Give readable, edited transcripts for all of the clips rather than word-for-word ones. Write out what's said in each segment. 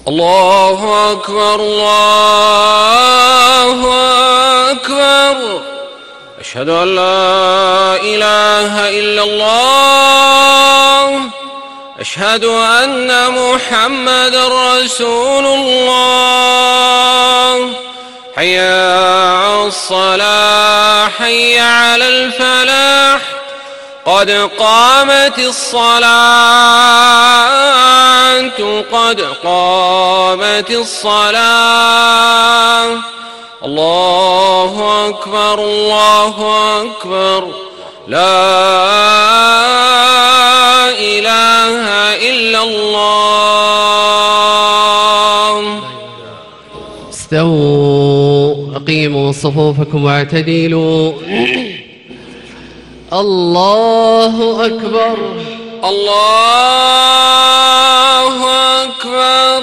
الله أكبر الله أكبر. أشهد أن لا إله إلا الله. أشهد أن محمد رسول الله. حي على الصلاة حي على الفلاح. قد قامت الصلاة قد قامت الصلاة. الله أكبر الله أكبر. لا إله إلا الله. استووا أقيموا صفوفكم واعتدلوا. الله أكبر الله أكبر.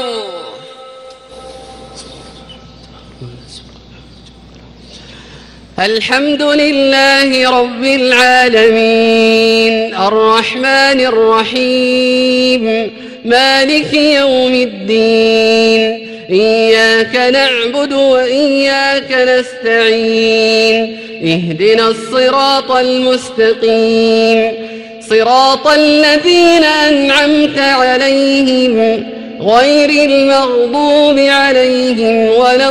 الحمد لله رب العالمين الرحمن الرحيم مالك يوم الدين. إياك نعبد وإياك نستعين. اهدنا الصراط المستقيم صراط الذين أنعمت عليهم غير المغضوب عليهم ولا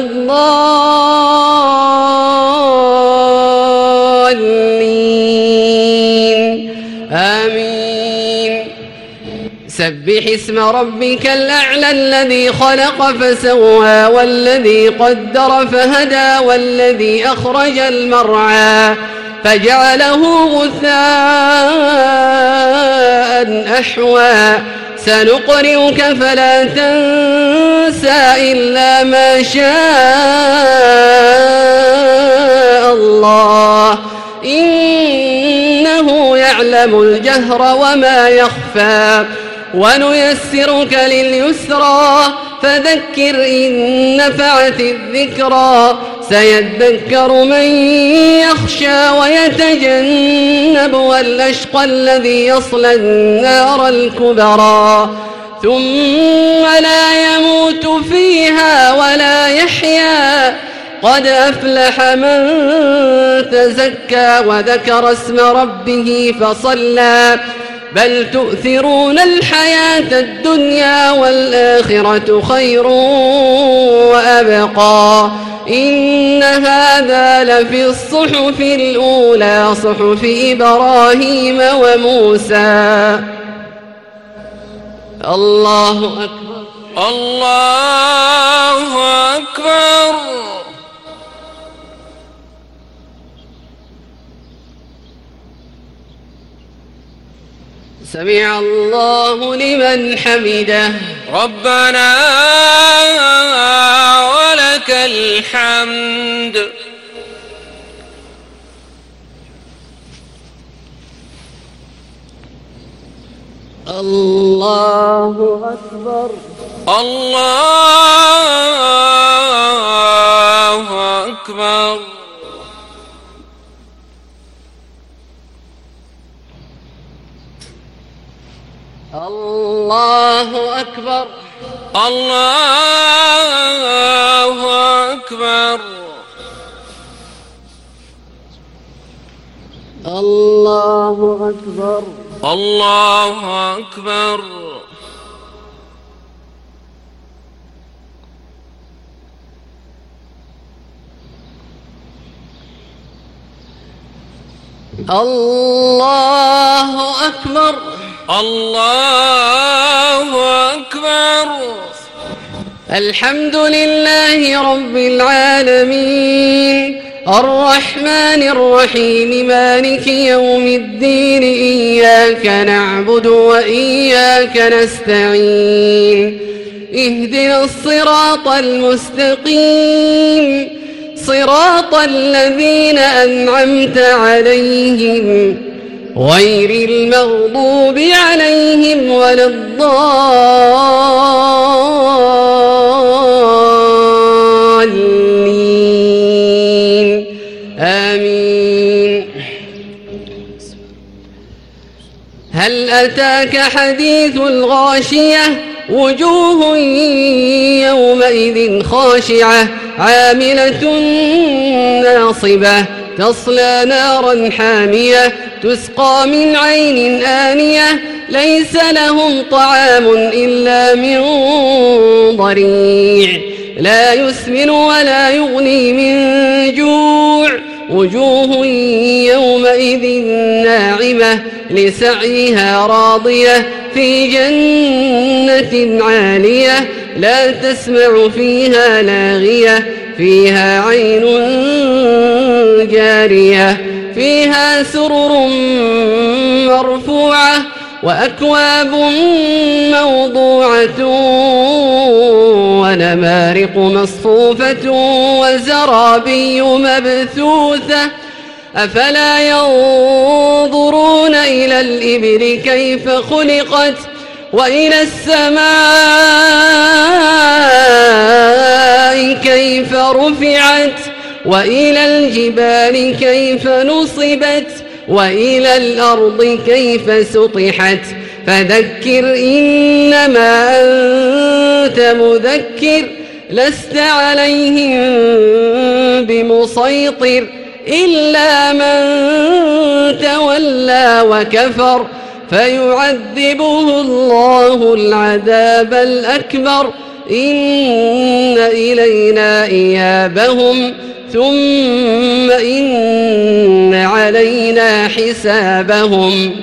الضالين. آمين. سبح اسم ربك الأعلى الذي خلق فسوى والذي قدر فهدى والذي أخرج المرعى فجعله غثاء أحوى. سنقرئك فلا تنسى إلا ما شاء الله إنه يعلم الجهر وما يخفى. ونيسرك لليسرى فذكر إن نفعت الذكرى. سيذكر من يخشى ويتجنبها الأشقى الذي يصلى النار الكبرى ثم لا يموت فيها ولا يحيا. قد أفلح من تزكى وذكر اسم ربه فصلى. بل تؤثرون الحياة الدنيا والآخرة خير وأبقى. إن هذا لفي الصحف الأولى صحف إبراهيم وموسى. الله أكبر الله أكبر. سمع الله لمن حمده. ربنا ولك الحمد. الله أكبر الله أكبر. الله أكبر الله أكبر. الله أكبر الله أكبر. الله أكبر الله أكبر. الحمد لله رب العالمين الرحمن الرحيم مالك يوم الدين. إياك نعبد وإياك نستعين. اهدنا الصراط المستقيم صراط الذين أنعمت عليهم غير المغضوب عليهم ولا الضالين. آمين. هل أتاك حديث الغاشية وجوه يومئذ خاشعة عاملة ناصبة تصلى نارا حامية تسقى من عين آنية ليس لهم طعام إلا من ضريع لا يسمن ولا يغني من جوع وجوه يومئذ ناعمة لسعيها راضية في جنة عالية لا تسمع فيها لاغية فيها عين جارية فيها سرر مرفوعة وأكواب موضوعة ونمارق مصفوفة وزرابي مبثوثة أفلا ينظرون إلى الإبل كيف خلقت وإلى السماء كيف رفعت وإلى الجبال كيف نصبت وإلى الأرض كيف سطحت فذكر إنما أنت مذكر لست عليهم بمسيطر إلا من تولى وكفر فيعذبه الله العذاب الأكبر إن إلينا إيابهم ثم إن علينا حسابهم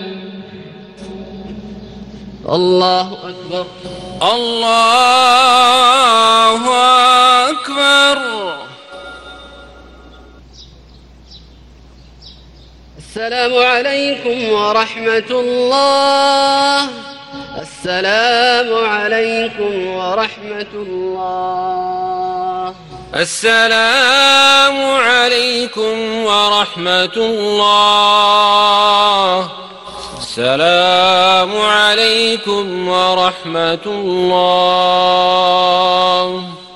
الله أكبر الله أكبر. السلام عليكم ورحمة الله. السلام عليكم ورحمة الله. السلام عليكم ورحمة الله. السلام عليكم ورحمة الله.